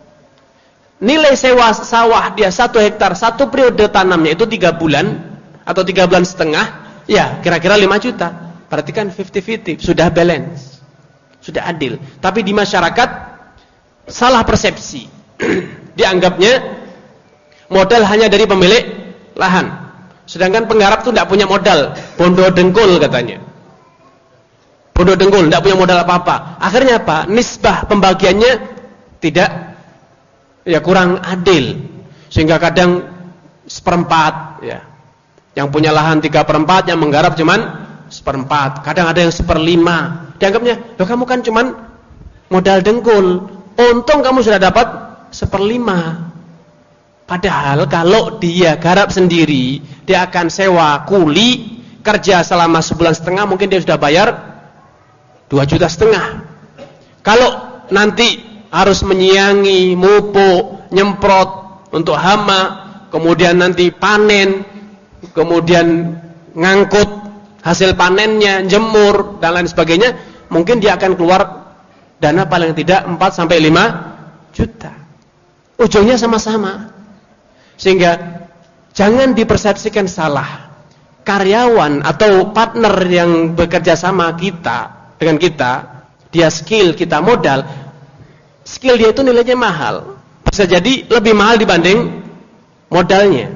Nilai sewa sawah dia satu hektar, satu periode tanamnya itu tiga bulan atau tiga bulan setengah, ya kira-kira lima juta. Perhatikan lima puluh lima puluh, sudah balance, sudah adil. Tapi di masyarakat salah persepsi. Dianggapnya modal hanya dari pemilik lahan. Sedangkan penggarap itu tidak punya modal, bondo dengkul katanya. Bodoh dengkul, tidak punya modal apa-apa. Akhirnya apa? Nisbah pembagiannya tidak, ya kurang adil. Sehingga kadang seperempat, ya. Yang punya lahan tiga perempat, yang menggarap cuman seperempat. Kadang ada yang seperlima. Dianggapnya, loh kamu kan cuman modal dengkul. Untung kamu sudah dapat seperlima. Padahal kalau dia garap sendiri, dia akan sewa kuli, kerja selama sebulan setengah, mungkin dia sudah bayar dua juta setengah. Kalau nanti harus menyiangi, mupuk, nyemprot untuk hama, kemudian nanti panen, kemudian ngangkut hasil panennya, jemur dan lain sebagainya, mungkin dia akan keluar dana paling tidak empat sampai lima juta. Ujungnya sama-sama. Sehingga jangan dipersepsikan salah. Karyawan atau partner yang bekerja sama kita dengan kita, dia skill, kita modal, skill dia itu nilainya mahal. Bisa jadi lebih mahal dibanding modalnya.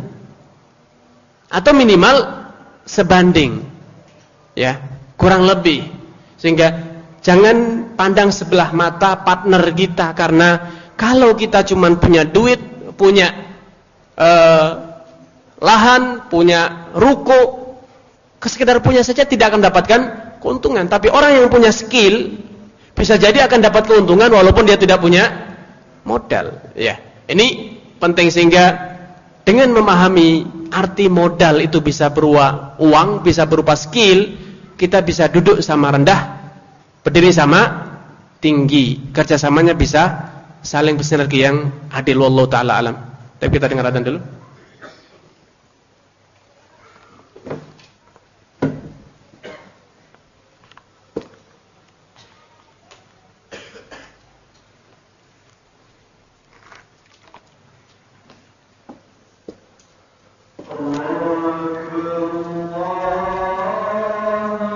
Atau minimal sebanding. Ya, kurang lebih. Sehingga jangan pandang sebelah mata partner kita, karena kalau kita cuma punya duit, punya eh, lahan, punya ruko, sekedar punya saja tidak akan mendapatkan keuntungan. Tapi orang yang punya skill bisa jadi akan dapat keuntungan walaupun dia tidak punya modal. Ya, ini penting. Sehingga dengan memahami arti modal itu bisa berupa uang, bisa berupa skill, kita bisa duduk sama rendah, berdiri sama tinggi. Kerjasamanya bisa saling bersinergi yang adil. Wallahu ta'ala alam. Tapi kita dengar adzan dulu. Allah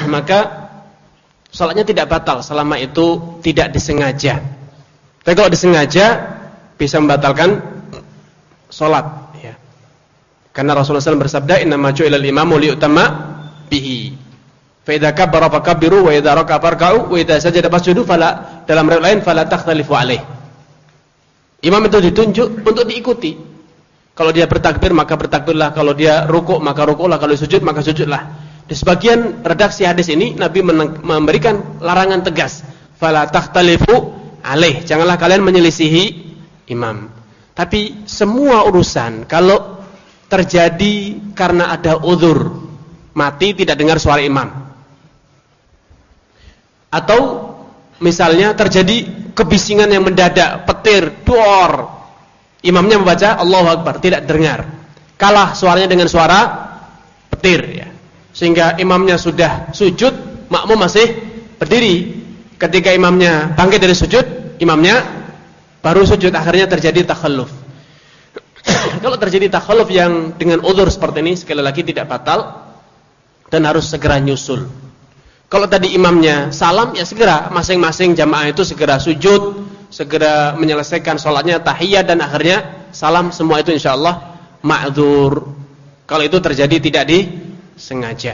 maka salatnya tidak batal selama itu tidak disengaja. Tapi kalau disengaja bisa membatalkan salat, ya. Karena Rasulullah shallallahu alaihi wasallam bersabda, "Innama ju'ilal imamu liyutamma bihi. Fa idza kabbara fakabbiru wa idza raka'a farka'u wa idza sajada fasjudu fala." Dalam riwayat lain, "Fala takhtalifu alaih." Imam itu ditunjuk untuk diikuti. Kalau dia bertakbir maka bertakbirlah, kalau dia rukuk maka rukuklah, kalau sujud maka sujudlah. Di sebagian redaksi hadis ini Nabi memberikan larangan tegas, "Fala takhtalifu alaih." Janganlah kalian menyelisihi imam. Tapi semua urusan kalau terjadi karena ada uzur, mati tidak dengar suara imam, atau misalnya terjadi kebisingan yang mendadak, petir, duor, imamnya membaca Allahu Akbar, tidak dengar, kalah suaranya dengan suara petir, ya. Sehingga imamnya sudah sujud, makmum masih berdiri. Ketika imamnya bangkit dari sujud, imamnya baru sujud, akhirnya terjadi takhalluf. Kalau terjadi takhalluf yang dengan uzur seperti ini, sekali lagi tidak batal dan harus segera nyusul. Kalau tadi imamnya salam, ya segera masing-masing jamaah itu segera sujud, segera menyelesaikan sholatnya, tahiyat, dan akhirnya salam. Semua itu insyaallah ma'dzur. Kalau itu terjadi tidak disengaja.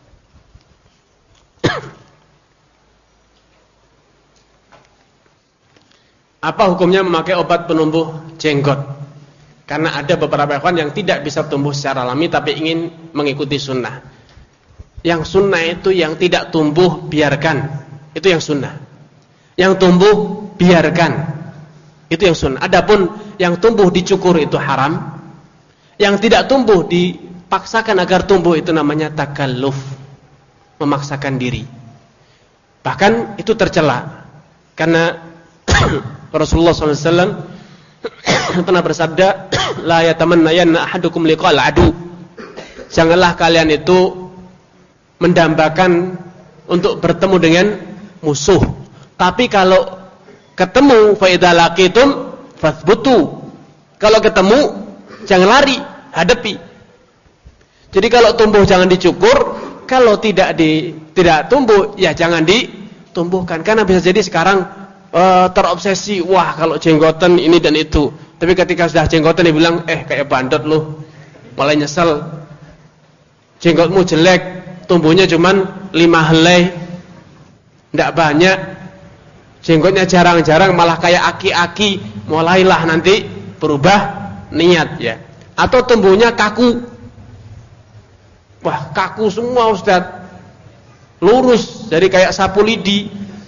Apa hukumnya memakai obat penumbuh jenggot? Karena ada beberapa hewan yang tidak bisa tumbuh secara alami tapi ingin mengikuti sunnah. Yang sunnah itu yang tidak tumbuh biarkan, itu yang sunnah. Yang tumbuh biarkan, itu yang sunnah. Adapun yang tumbuh dicukur itu haram. Yang tidak tumbuh dipaksakan agar tumbuh itu namanya takalluf, memaksakan diri. Bahkan itu tercela. Karena Rasulullah shallallahu alaihi wasallam pernah bersabda, "La yatamannayanna ahadukum liqa'al adu." Janganlah kalian itu mendambakan untuk bertemu dengan musuh. Tapi kalau ketemu, fa idza laqitum fathbutu. Kalau ketemu jangan lari, hadapi. Jadi kalau tumbuh jangan dicukur, kalau tidak di tidak tumbuh ya jangan ditumbuhkan. Karena bisa jadi sekarang uh, terobsesi, wah kalau jenggotan ini dan itu. Tapi ketika sudah jenggotan dia bilang, "Eh kayak bandot lu." Malah nyesel. Jenggotmu jelek, tumbuhnya cuman lima helai, tidak banyak. Jenggotnya jarang-jarang, malah kayak aki-aki. Mulailah nanti berubah niat, ya. Atau tumbuhnya kaku. Wah, kaku semua Ustaz. Lurus, jadi kayak sapu lidi.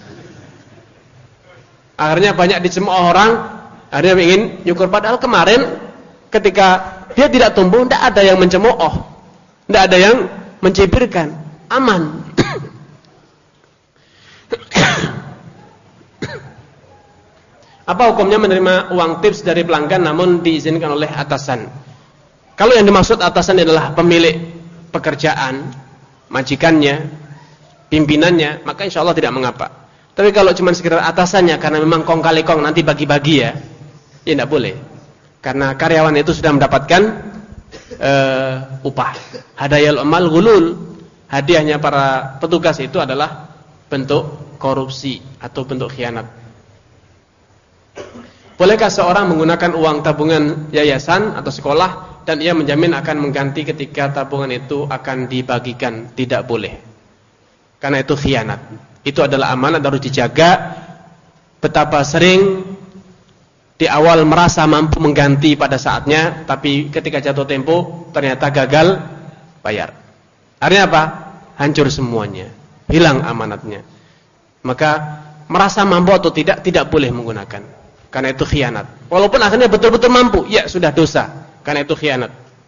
Akhirnya banyak dicemooh orang, akhirnya ingin nyukur. Padahal kemarin ketika dia tidak tumbuh, tidak ada yang mencemooh, tidak ada yang mencibirkan, aman. Apa hukumnya menerima uang tips dari pelanggan namun diizinkan oleh atasan? Kalau yang dimaksud atasan adalah pemilik pekerjaan, majikannya, pimpinannya, maka insya Allah tidak mengapa. Tapi kalau cuma sekedar atasannya karena memang kong kali kong nanti bagi-bagi ya, ya tidak boleh. Karena karyawan itu sudah mendapatkan uh, upah. Hadayal amal gulul. Hadiahnya para petugas itu adalah bentuk korupsi atau bentuk khianat. Bolehkah seorang menggunakan uang tabungan yayasan atau sekolah dan ia menjamin akan mengganti ketika tabungan itu akan dibagikan? Tidak boleh. Karena itu khianat. Itu adalah amanat, harus dijaga. Betapa sering di awal merasa mampu mengganti pada saatnya, tapi ketika jatuh tempo ternyata gagal bayar. Artinya apa? Hancur semuanya, hilang amanatnya. Maka merasa mampu atau tidak, tidak boleh menggunakan. Karena itu khianat. Walaupun akhirnya betul-betul mampu, ya sudah dosa. Karena itu khianat.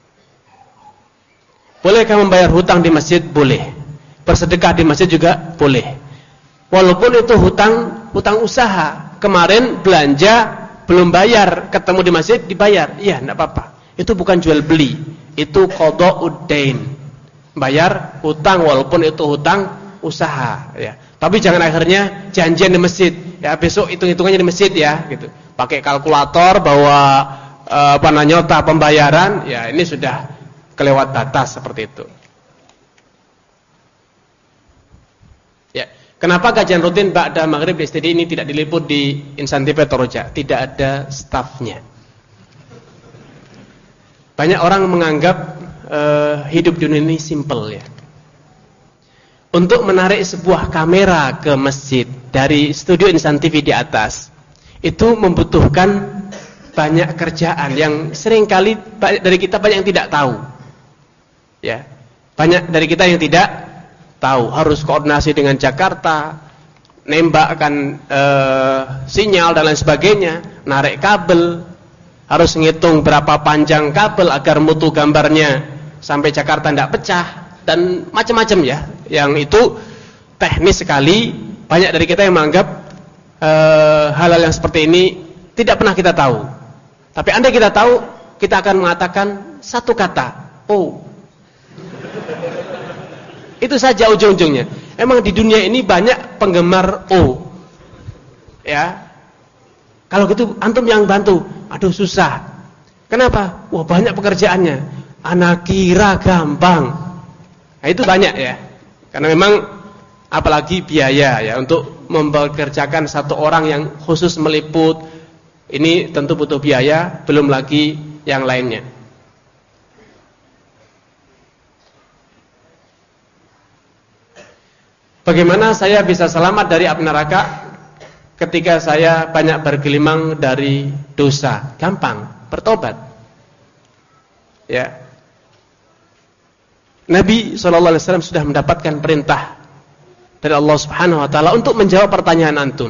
Bolehkah membayar hutang di masjid? Boleh. Bersedekah di masjid juga boleh. Walaupun itu hutang hutang usaha. Kemarin belanja belum bayar, ketemu di masjid dibayar. Iya, enggak apa-apa. Itu bukan jual beli. Itu qada'ud dain. Bayar hutang walaupun itu hutang usaha, ya. Tapi jangan akhirnya janjian di masjid. Ya besok hitung-hitungannya di masjid ya, gitu. Pakai kalkulator bawa eh, apa namanya nota pembayaran, ya ini sudah kelewat batas seperti itu. Kenapa kajian rutin ba'da maghrib di S T D ini tidak diliput di Insan T V atau Roja? Tidak ada stafnya. Banyak orang menganggap uh, hidup dunia ini simple ya. Untuk menarik sebuah kamera ke masjid dari studio Insan T V di atas, itu membutuhkan banyak kerjaan yang seringkali banyak dari kita banyak yang tidak tahu. Ya, banyak dari kita yang tidak tahu, harus koordinasi dengan Jakarta, nembakkan e, sinyal dan lain sebagainya, narik kabel, harus ngitung berapa panjang kabel agar mutu gambarnya sampai Jakarta tidak pecah dan macam-macam ya. Yang itu teknis sekali. Banyak dari kita yang menganggap e, hal-hal yang seperti ini tidak pernah kita tahu. Tapi andai kita tahu, kita akan mengatakan satu kata, oh. Itu saja ujung-ujungnya. Emang di dunia ini banyak penggemar O. Ya. Kalau gitu antum yang bantu. Aduh susah. Kenapa? Wah banyak pekerjaannya. Anak kira gampang. Nah, itu banyak ya. Karena memang apalagi biaya ya untuk mempekerjakan satu orang yang khusus meliput. Ini tentu butuh biaya, belum lagi yang lainnya. Bagaimana saya bisa selamat dari api neraka ketika saya banyak bergelimang dari dosa? Gampang, bertobat. Ya. Nabi shallallahu alaihi wasallam sudah mendapatkan perintah dari Allah Subhanahu wa taala untuk menjawab pertanyaan antum.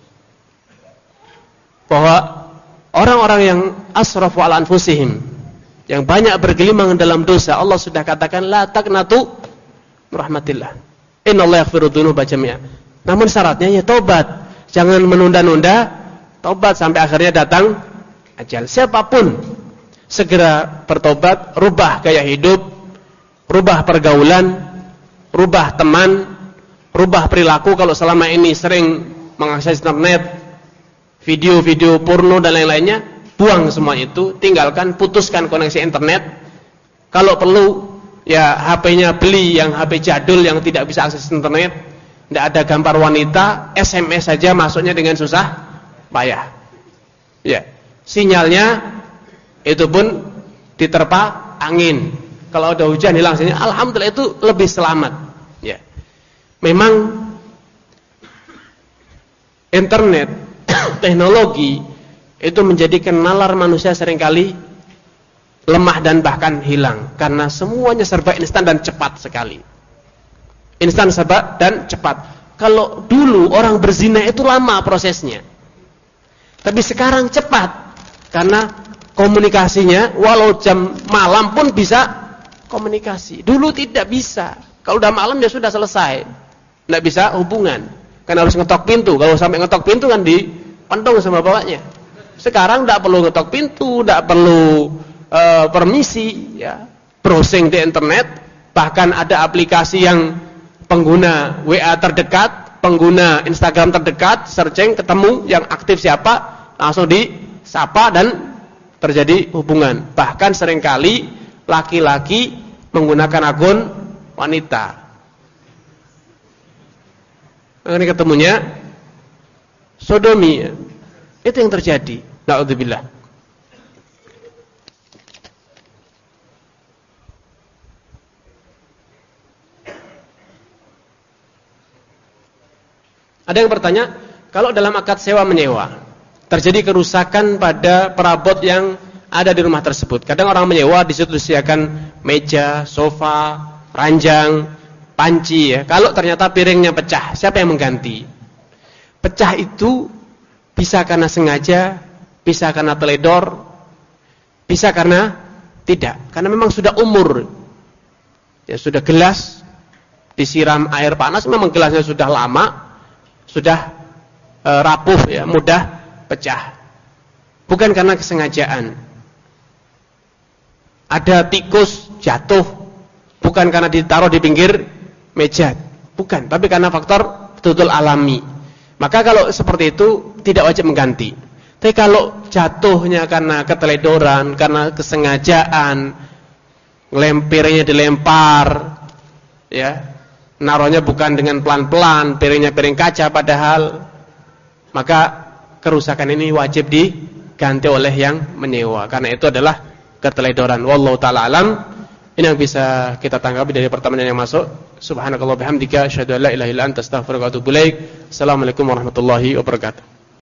Bahwa orang-orang yang asrafu ala anfusihim, yang banyak bergelimang dalam dosa, Allah sudah katakan la taqnatu rahmatillah. Innallaha yaghfiru dzunuba jami'a. Namun syaratnya ya tobat. Jangan menunda-nunda, tobat sampai akhirnya datang ajal. Siapapun segera bertobat, rubah gaya hidup, rubah pergaulan, rubah teman, rubah perilaku. Kalau selama ini sering mengakses internet, video-video porno dan lain-lainnya, buang semua itu, tinggalkan, putuskan koneksi internet. Kalau perlu ya H P-nya beli yang H P jadul yang tidak bisa akses internet, tidak ada gambar wanita, S M S saja masuknya dengan susah payah. Ya, sinyalnya itu pun diterpa angin. Kalau ada hujan hilang sinyal, alhamdulillah itu lebih selamat. Ya, memang internet, teknologi itu menjadikan nalar manusia seringkali lemah dan bahkan hilang karena semuanya serba instan dan cepat sekali. Instan serba dan cepat. Kalau dulu orang berzina itu lama prosesnya, tapi sekarang cepat karena komunikasinya walau jam malam pun bisa komunikasi. Dulu tidak bisa. Kalau udah malam ya sudah selesai, tidak bisa hubungan. Kan harus ngetok pintu. Kalau sampai ngetok pintu kan dipentong sama bapaknya. Sekarang tidak perlu ngetok pintu, tidak perlu Uh, permisi ya, browsing di internet, bahkan ada aplikasi yang pengguna W A terdekat, pengguna Instagram terdekat, searching ketemu yang aktif siapa, langsung disapa dan terjadi hubungan. Bahkan seringkali laki-laki menggunakan akun wanita. Ini ketemunya sodomi. Itu yang terjadi. Na'udzubillah. Ada yang bertanya, kalau dalam akad sewa menyewa terjadi kerusakan pada perabot yang ada di rumah tersebut. Kadang orang menyewa di situ disediakan meja, sofa, ranjang, panci ya. Kalau ternyata piringnya pecah, siapa yang mengganti? Pecah itu bisa karena sengaja, bisa karena teledor, bisa karena tidak. Karena memang sudah umur. Ya sudah gelas disiram air panas, memang gelasnya sudah lama. Sudah e, rapuh ya, mudah pecah. Bukan karena kesengajaan. Ada tikus jatuh, bukan karena ditaruh di pinggir meja, bukan, tapi karena faktor betul-betul alami. Maka kalau seperti itu tidak wajib mengganti. Tapi kalau jatuhnya karena keteledoran, karena kesengajaan, lempirnya dilempar, ya, naruhnya bukan dengan pelan-pelan, piringnya piring kaca padahal, maka kerusakan ini wajib diganti oleh yang menyewa. Karena itu adalah keteledoran. Wallahu taala alam. Ini yang bisa kita tanggapi dari pertanyaan yang masuk. Subhanakallah bihamdika asyhadu an la ilaha illa anta astaghfiruka wa atubu ilaik. Assalamualaikum warahmatullahi wabarakatuh.